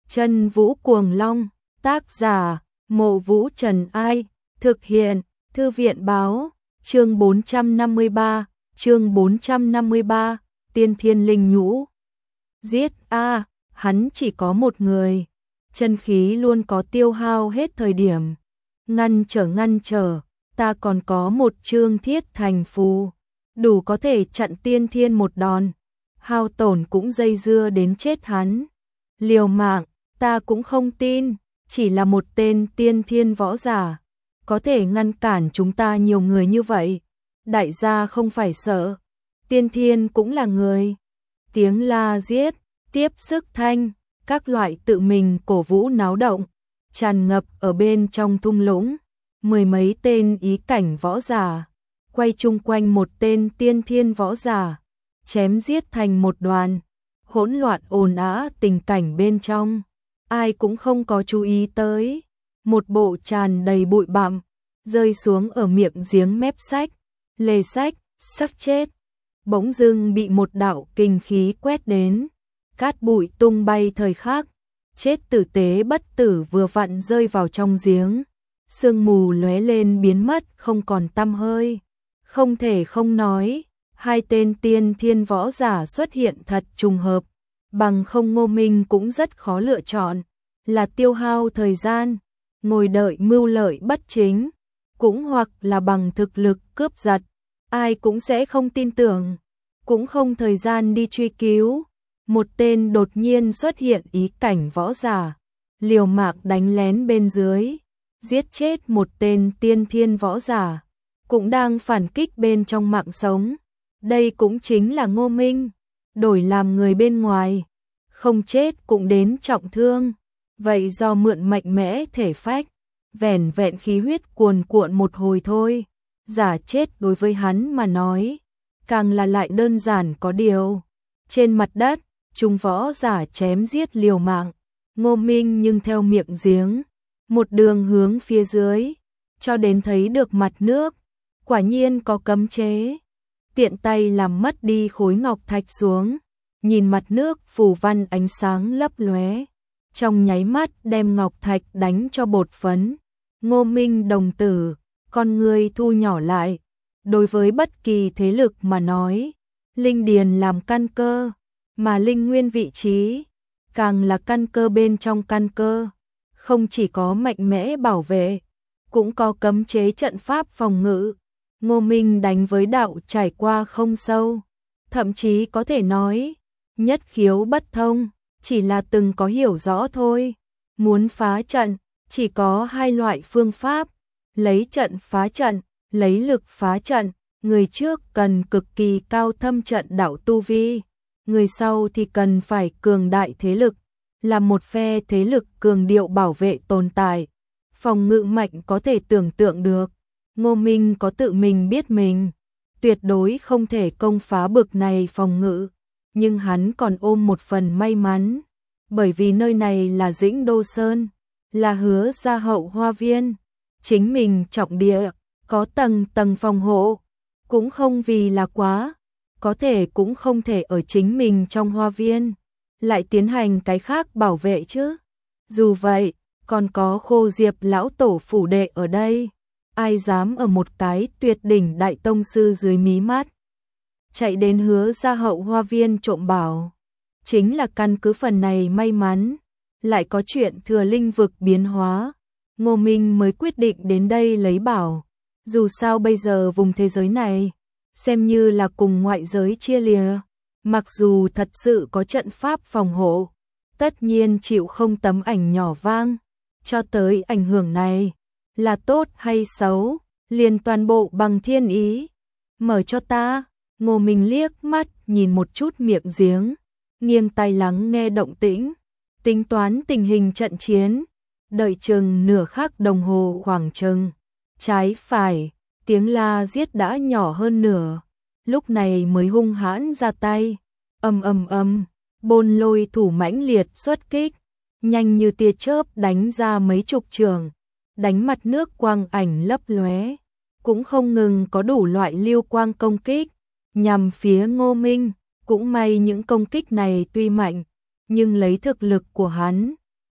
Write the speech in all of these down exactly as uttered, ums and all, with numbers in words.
Chân Vũ Cuồng Long, tác giả, Mộ Vũ Trần Ai, thực hiện, Thư viện báo, chương bốn trăm năm mươi ba, chương bốn trăm năm mươi ba, Tiên Thiên Linh Nhũ. Giết a, hắn chỉ có một người, chân khí luôn có tiêu hao hết thời điểm. Ngăn trở ngăn trở, ta còn có một chương Thiết Thành phù, đủ có thể chặn Tiên Thiên một đòn, hao tổn cũng dây dưa đến chết hắn. Liều mạng, ta cũng không tin, chỉ là một tên tiên thiên võ giả, có thể ngăn cản chúng ta nhiều người như vậy. Đại gia không phải sợ, tiên thiên cũng là người. Tiếng la giết, tiếp sức thanh, các loại tự mình cổ vũ náo động, tràn ngập ở bên trong thung lũng. Mười mấy tên ý cảnh võ giả, quay chung quanh một tên tiên thiên võ giả, chém giết thành một đoàn, hỗn loạn ồn ào tình cảnh bên trong. Ai cũng không có chú ý tới, một bộ tràn đầy bụi bặm, rơi xuống ở miệng giếng mép sách, lề sách, sắp chết. Bỗng dưng bị một đạo kinh khí quét đến, cát bụi tung bay thời khắc, chết tử tế bất tử vừa vặn rơi vào trong giếng, sương mù lóe lên biến mất không còn tăm hơi. Không thể không nói, hai tên tiên thiên võ giả xuất hiện thật trùng hợp, bằng không Ngô Minh cũng rất khó lựa chọn, là tiêu hao thời gian, ngồi đợi mưu lợi bất chính, cũng hoặc là bằng thực lực cướp giật, ai cũng sẽ không tin tưởng, cũng không thời gian đi truy cứu. Một tên đột nhiên xuất hiện ý cảnh võ giả, liều mạng đánh lén bên dưới, giết chết một tên tiên thiên võ giả, cũng đang phản kích bên trong mạng sống. Đây cũng chính là Ngô Minh, đổi làm người bên ngoài, không chết cũng đến trọng thương, vậy do mượn mạnh mẽ thể phách, vẻn vẹn khí huyết cuồn cuộn một hồi thôi, giả chết đối với hắn mà nói, càng là lại đơn giản có điều. Trên mặt đất, chúng võ giả chém giết liều mạng, Ngô Minh nhưng theo miệng giếng, một đường hướng phía dưới, cho đến thấy được mặt nước, quả nhiên có cấm chế. Tiện tay làm mất đi khối ngọc thạch xuống, nhìn mặt nước phù văn ánh sáng lấp lóe, trong nháy mắt đem ngọc thạch đánh cho bột phấn. Ngô Minh đồng tử, con người thu nhỏ lại, đối với bất kỳ thế lực mà nói, linh điền làm căn cơ, mà linh nguyên vị trí, càng là căn cơ bên trong căn cơ, không chỉ có mạnh mẽ bảo vệ, cũng có cấm chế trận pháp phòng ngự. Ngô Minh đánh với đạo trải qua không sâu, thậm chí có thể nói, nhất khiếu bất thông, chỉ là từng có hiểu rõ thôi. Muốn phá trận, chỉ có hai loại phương pháp, lấy trận phá trận, lấy lực phá trận. Người trước cần cực kỳ cao thâm trận đạo tu vi, người sau thì cần phải cường đại thế lực, là một phe thế lực cường điệu bảo vệ tồn tại, phòng ngự mạnh có thể tưởng tượng được. Ngô Minh có tự mình biết mình, tuyệt đối không thể công phá bực này phòng ngự, nhưng hắn còn ôm một phần may mắn, bởi vì nơi này là Dĩnh Đô Sơn, là Hứa Gia hậu hoa viên, chính mình trọng địa, có tầng tầng phòng hộ, cũng không vì là quá, có thể cũng không thể ở chính mình trong hoa viên, lại tiến hành cái khác bảo vệ chứ. Dù vậy, còn có Khô Diệp lão tổ phủ đệ ở đây. Ai dám ở một cái tuyệt đỉnh đại tông sư dưới mí mắt chạy đến Hứa Gia hậu hoa viên trộm bảo. Chính là căn cứ phần này may mắn, lại có chuyện thừa linh vực biến hóa, Ngô Minh mới quyết định đến đây lấy bảo. Dù sao bây giờ vùng thế giới này xem như là cùng ngoại giới chia lìa, mặc dù thật sự có trận pháp phòng hộ, tất nhiên chịu không tấm ảnh nhỏ vang, cho tới ảnh hưởng này là tốt hay xấu, liền toàn bộ bằng thiên ý. Mở cho ta. Ngô Minh liếc mắt nhìn một chút miệng giếng, nghiêng tai lắng nghe động tĩnh, tính toán tình hình trận chiến, đợi chừng nửa khắc đồng hồ khoảng chừng, trái phải, tiếng la giết đã nhỏ hơn nửa, lúc này mới hung hãn ra tay, ầm ầm ầm, bôn lôi thủ mãnh liệt xuất kích, nhanh như tia chớp đánh ra mấy chục trường, đánh mặt nước quang ảnh lấp lóe, cũng không ngừng có đủ loại lưu quang công kích, nhằm phía Ngô Minh. Cũng may những công kích này tuy mạnh, nhưng lấy thực lực của hắn,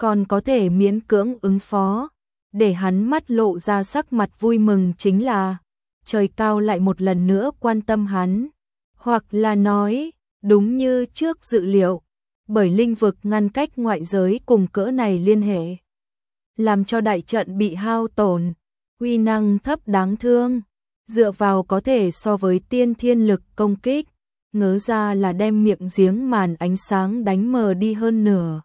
còn có thể miễn cưỡng ứng phó. Để hắn mắt lộ ra sắc mặt vui mừng chính là trời cao lại một lần nữa quan tâm hắn, hoặc là nói, đúng như trước dự liệu, bởi linh vực ngăn cách ngoại giới cùng cỡ này liên hệ, làm cho đại trận bị hao tổn, uy năng thấp đáng thương, dựa vào có thể so với tiên thiên lực công kích, ngớ ra là đem miệng giếng màn ánh sáng đánh mờ đi hơn nửa.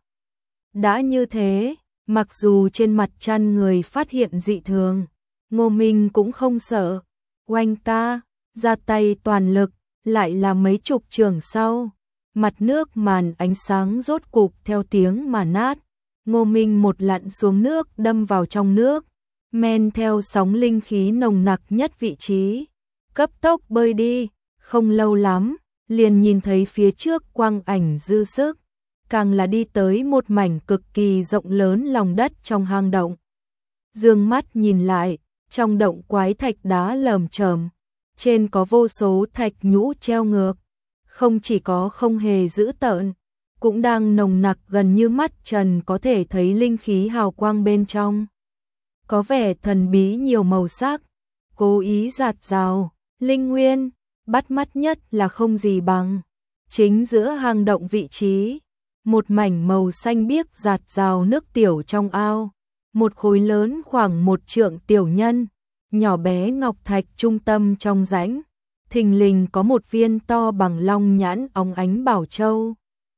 Đã như thế, mặc dù trên mặt chăn người phát hiện dị thường, Ngô Minh cũng không sợ, oanh ca, ra tay toàn lực, lại là mấy chục trường sau, mặt nước màn ánh sáng rốt cục theo tiếng mà nát, Ngô Minh một lặn xuống nước đâm vào trong nước, men theo sóng linh khí nồng nặc nhất vị trí, cấp tốc bơi đi, không lâu lắm, liền nhìn thấy phía trước quang ảnh dư sức, càng là đi tới một mảnh cực kỳ rộng lớn lòng đất trong hang động. Dương mắt nhìn lại, trong động quái thạch đá lởm chởm, trên có vô số thạch nhũ treo ngược, không chỉ có không hề dữ tợn, cũng đang nồng nặc gần như mắt trần có thể thấy linh khí hào quang bên trong. Có vẻ thần bí nhiều màu sắc, cố ý giạt rào, linh nguyên, bắt mắt nhất là không gì bằng. Chính giữa hang động vị trí, một mảnh màu xanh biếc giạt rào nước tiểu trong ao, một khối lớn khoảng một trượng tiểu nhân, nhỏ bé ngọc thạch trung tâm trong rãnh, thình lình có một viên to bằng long nhãn óng ánh bảo châu,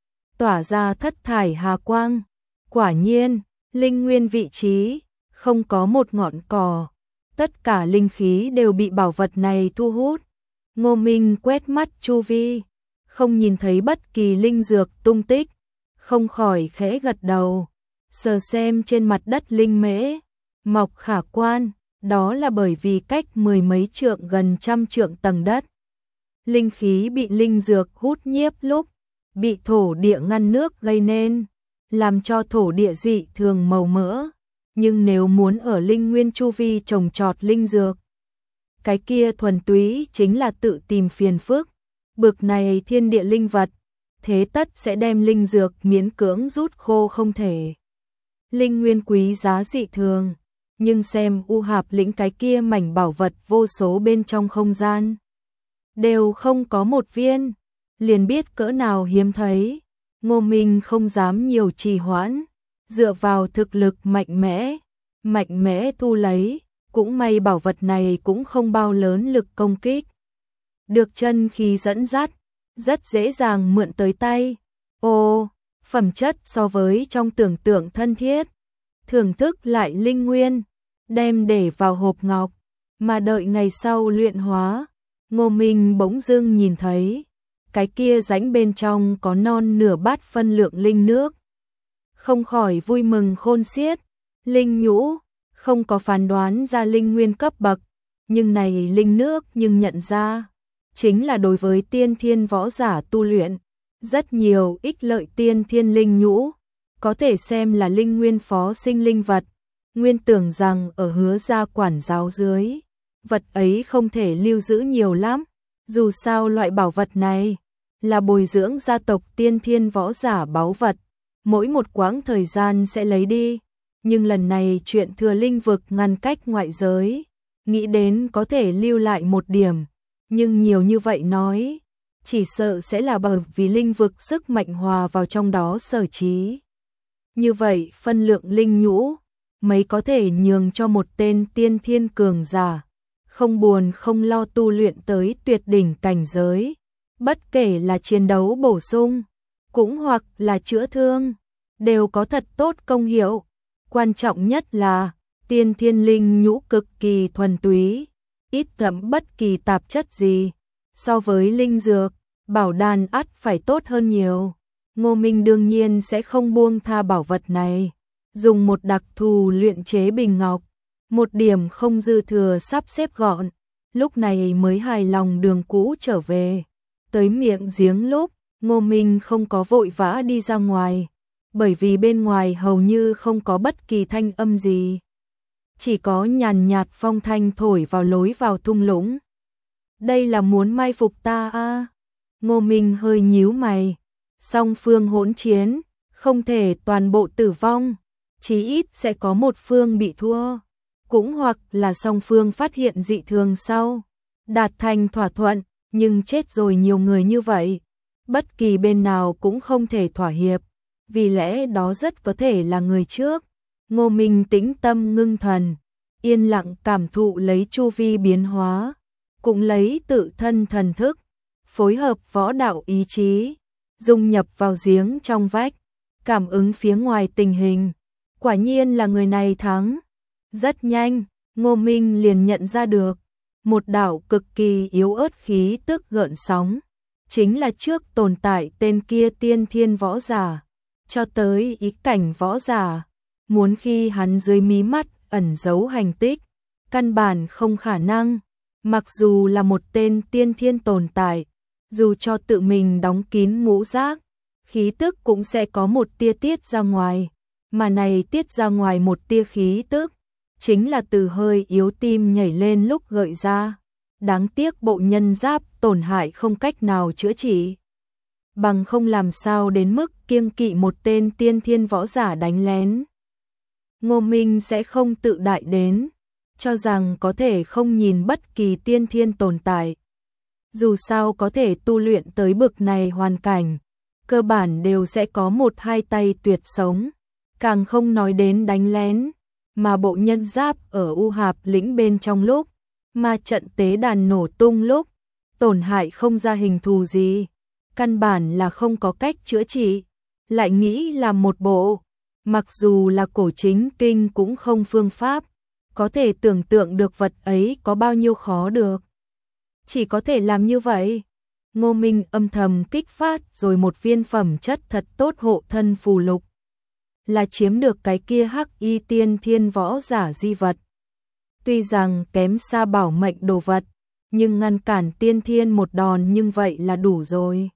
tỏa ra thất thải hà quang. Quả nhiên, linh nguyên vị trí, không có một ngọn cỏ, tất cả linh khí đều bị bảo vật này thu hút. Ngô Minh quét mắt chu vi, không nhìn thấy bất kỳ linh dược tung tích, không khỏi khẽ gật đầu, sờ xem trên mặt đất linh mễ, mọc khả quan, đó là bởi vì cách mười mấy trượng gần trăm trượng tầng đất. Linh khí bị linh dược hút nhiếp lúc, bị thổ địa ngăn nước gây nên, làm cho thổ địa dị thường màu mỡ, nhưng nếu muốn ở linh nguyên chu vi trồng trọt linh dược, cái kia thuần túy chính là tự tìm phiền phức, bực này thiên địa linh vật, thế tất sẽ đem linh dược miễn cưỡng rút khô không thể. Linh nguyên quý giá dị thường, nhưng xem U Hạp lĩnh cái kia mảnh bảo vật vô số bên trong không gian, đều không có một viên, liền biết cỡ nào hiếm thấy. Ngô Minh không dám nhiều trì hoãn, dựa vào thực lực mạnh mẽ, mạnh mẽ thu lấy, cũng may bảo vật này cũng không bao lớn lực công kích. Được chân khí dẫn dắt, rất dễ dàng mượn tới tay. Ô, phẩm chất so với trong tưởng tượng thân thiết. Thưởng thức lại linh nguyên, đem để vào hộp ngọc, mà đợi ngày sau luyện hóa. Ngô Minh bỗng dưng nhìn thấy, cái kia rãnh bên trong có non nửa bát phân lượng linh nước. Không khỏi vui mừng khôn xiết, linh nhũ, không có phán đoán ra linh nguyên cấp bậc, nhưng này linh nước nhưng nhận ra, chính là đối với tiên thiên võ giả tu luyện, rất nhiều ích lợi tiên thiên linh nhũ, có thể xem là linh nguyên phó sinh linh vật, nguyên tưởng rằng ở Hứa gia quản giáo dưới, vật ấy không thể lưu giữ nhiều lắm, dù sao loại bảo vật này là bồi dưỡng gia tộc tiên thiên võ giả báu vật, mỗi một quãng thời gian sẽ lấy đi, nhưng lần này chuyện thừa linh vực ngăn cách ngoại giới, nghĩ đến có thể lưu lại một điểm, nhưng nhiều như vậy nói, chỉ sợ sẽ là bởi vì linh vực sức mạnh hòa vào trong đó sở trí. Như vậy phân lượng linh nhũ, mấy có thể nhường cho một tên tiên thiên cường giả, không buồn không lo tu luyện tới tuyệt đỉnh cảnh giới, bất kể là chiến đấu bổ sung, cũng hoặc là chữa thương, đều có thật tốt công hiệu. Quan trọng nhất là, tiên thiên linh nhũ cực kỳ thuần túy, ít ngẫm bất kỳ tạp chất gì, so với linh dược, bảo đan ắt phải tốt hơn nhiều. Ngô Minh đương nhiên sẽ không buông tha bảo vật này, dùng một đặc thù luyện chế bình ngọc, một điểm không dư thừa sắp xếp gọn, lúc này mới hài lòng đường cũ trở về. Tới miệng giếng lúc, Ngô Minh không có vội vã đi ra ngoài, bởi vì bên ngoài hầu như không có bất kỳ thanh âm gì. Chỉ có nhàn nhạt phong thanh thổi vào lối vào thung lũng. Đây là muốn mai phục ta a? Ngô Minh hơi nhíu mày. Song phương hỗn chiến, không thể toàn bộ tử vong, chí ít sẽ có một phương bị thua, cũng hoặc là song phương phát hiện dị thường sau, đạt thành thỏa thuận, nhưng chết rồi nhiều người như vậy, bất kỳ bên nào cũng không thể thỏa hiệp, vì lẽ đó rất có thể là người trước. Ngô Minh tĩnh tâm ngưng thần, yên lặng cảm thụ lấy chu vi biến hóa, cũng lấy tự thân thần thức, phối hợp võ đạo ý chí, dung nhập vào giếng trong vách, cảm ứng phía ngoài tình hình. Quả nhiên là người này thắng. Rất nhanh, Ngô Minh liền nhận ra được, một đạo cực kỳ yếu ớt khí tức gợn sóng, chính là trước tồn tại tên kia tiên thiên võ giả, cho tới ý cảnh võ giả, muốn khi hắn dưới mí mắt ẩn giấu hành tích, căn bản không khả năng, mặc dù là một tên tiên thiên tồn tại, dù cho tự mình đóng kín ngũ giác, khí tức cũng sẽ có một tia tiết ra ngoài, mà này tiết ra ngoài một tia khí tức, chính là từ hơi yếu tim nhảy lên lúc gợi ra. Đáng tiếc bộ nhân giáp tổn hại không cách nào chữa trị, bằng không làm sao đến mức kiêng kỵ một tên tiên thiên võ giả đánh lén. Ngô Minh sẽ không tự đại đến, cho rằng có thể không nhìn bất kỳ tiên thiên tồn tại. Dù sao có thể tu luyện tới bực này hoàn cảnh, cơ bản đều sẽ có một hai tay tuyệt sống, càng không nói đến đánh lén, mà bộ nhân giáp ở U Hạp lĩnh bên trong lúc, mà trận tế đàn nổ tung lúc, tổn hại không ra hình thù gì, căn bản là không có cách chữa trị, lại nghĩ là một bộ, mặc dù là cổ chính kinh cũng không phương pháp, có thể tưởng tượng được vật ấy có bao nhiêu khó được. Chỉ có thể làm như vậy. Ngô Minh âm thầm kích phát rồi một viên phẩm chất thật tốt hộ thân phù lục, là chiếm được cái kia hắc y tiên thiên võ giả di vật. Tuy rằng kém xa bảo mệnh đồ vật, nhưng ngăn cản tiên thiên một đòn nhưng vậy là đủ rồi.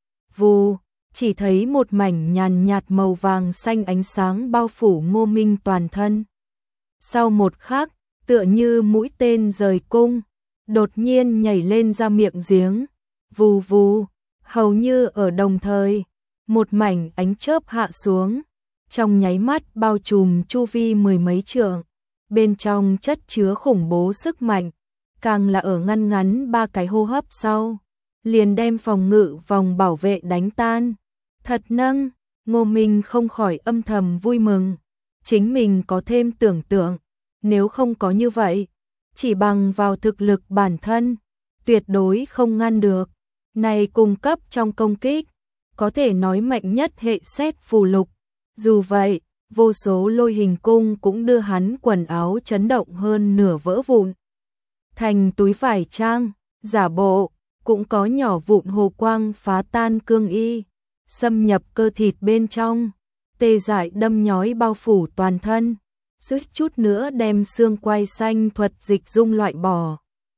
Vù, chỉ thấy một mảnh nhàn nhạt màu vàng xanh ánh sáng bao phủ Ngô Minh toàn thân. Sau một khắc, tựa như mũi tên rời cung, đột nhiên nhảy lên ra miệng giếng. Vù vù, hầu như ở đồng thời, một mảnh ánh chớp hạ xuống, trong nháy mắt bao trùm chu vi mười mấy trượng. Bên trong chất chứa khủng bố sức mạnh, càng là ở ngăn ngắn ba cái hô hấp sau, liền đem phòng ngự vòng bảo vệ đánh tan. Thật nâng, Ngô Minh không khỏi âm thầm vui mừng, chính mình có thêm tưởng tượng, nếu không có như vậy, chỉ bằng vào thực lực bản thân, tuyệt đối không ngăn được. Này cung cấp trong công kích, có thể nói mạnh nhất hệ xét phù lục, dù vậy, vô số lôi hình cung cũng đưa hắn quần áo chấn động hơn nửa vỡ vụn. Thành túi vải trang, giả bộ, cũng có nhỏ vụn hồ quang phá tan cương y, xâm nhập cơ thịt bên trong, tê dại đâm nhói bao phủ toàn thân, suýt chút nữa đem xương quai xanh thuật dịch dung loại bỏ.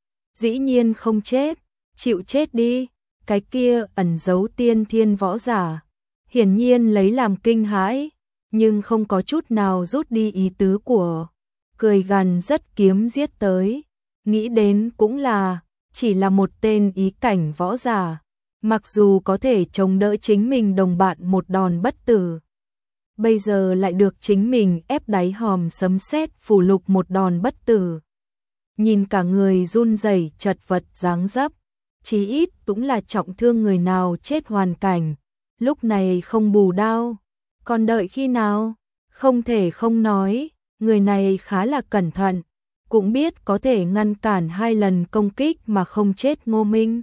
Dĩ nhiên không chết, chịu chết đi, cái kia ẩn giấu tiên thiên võ giả, hiển nhiên lấy làm kinh hãi, nhưng không có chút nào rút đi ý tứ của, cười gằn rất kiếm giết tới, nghĩ đến cũng là, chỉ là một tên ý cảnh võ giả, mặc dù có thể chống đỡ chính mình đồng bạn một đòn bất tử, bây giờ lại được chính mình ép đáy hòm sấm sét phủ lục một đòn bất tử. Nhìn cả người run rẩy chật vật dáng dấp, chí ít cũng là trọng thương người nào chết hoàn cảnh, lúc này không bù đao, còn đợi khi nào? Không thể không nói, người này khá là cẩn thận, cũng biết có thể ngăn cản hai lần công kích mà không chết Ngô Minh.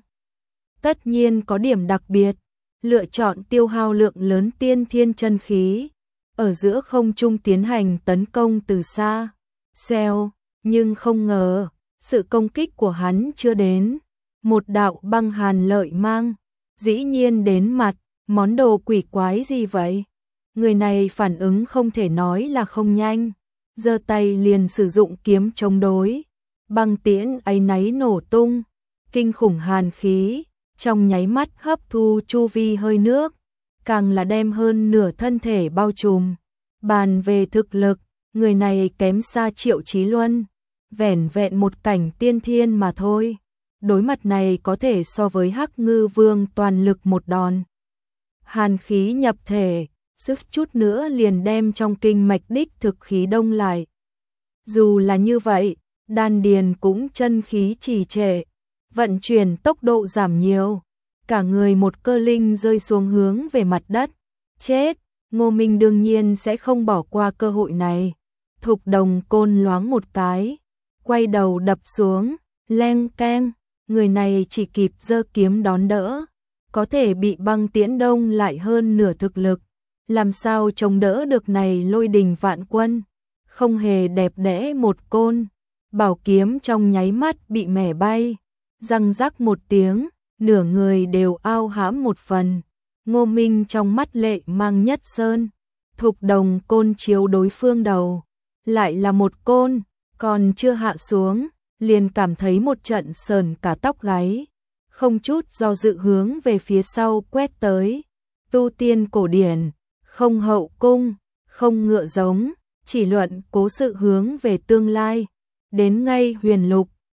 Tất nhiên có điểm đặc biệt, lựa chọn tiêu hao lượng lớn tiên thiên chân khí, ở giữa không trung tiến hành tấn công từ xa. Xèo, nhưng không ngờ, sự công kích của hắn chưa đến. Một đạo băng hàn lợi mang, dĩ nhiên đến mặt, món đồ quỷ quái gì vậy? Người này phản ứng không thể nói là không nhanh, giơ tay liền sử dụng kiếm chống đối, băng tiễn áy náy nổ tung, kinh khủng hàn khí, trong nháy mắt hấp thu chu vi hơi nước, càng là đem hơn nửa thân thể bao trùm. Bàn về thực lực, người này kém xa Triệu Chí Luân, vẻn vẹn một cảnh tiên thiên mà thôi. Đối mặt này có thể so với Hắc Ngư Vương toàn lực một đòn. Hàn khí nhập thể, sức chút nữa liền đem trong kinh mạch đích thực khí đông lại. Dù là như vậy, đan điền cũng chân khí trì trệ, vận chuyển tốc độ giảm nhiều, cả người một cơ linh rơi xuống hướng về mặt đất. Chết, Ngô Minh đương nhiên sẽ không bỏ qua cơ hội này. Thục Đồng côn loáng một cái, quay đầu đập xuống, leng keng, người này chỉ kịp giơ kiếm đón đỡ, có thể bị băng tiễn đông lại hơn nửa thực lực, làm sao chống đỡ được này lôi đình vạn quân, không hề đẹp đẽ một côn, bảo kiếm trong nháy mắt bị mẻ bay, răng rắc một tiếng, nửa người đều ao hãm một phần. Ngô Minh trong mắt lệ mang nhất sơn, Thục Đồng côn chiếu đối phương đầu, lại là một côn, còn chưa hạ xuống, liền cảm thấy một trận sờn cả tóc gáy, không chút do dự hướng về phía sau quét tới. Tu tiên cổ điển, không hậu cung, không ngựa giống, chỉ luận cố sự hướng về tương lai, đến ngay huyền lục,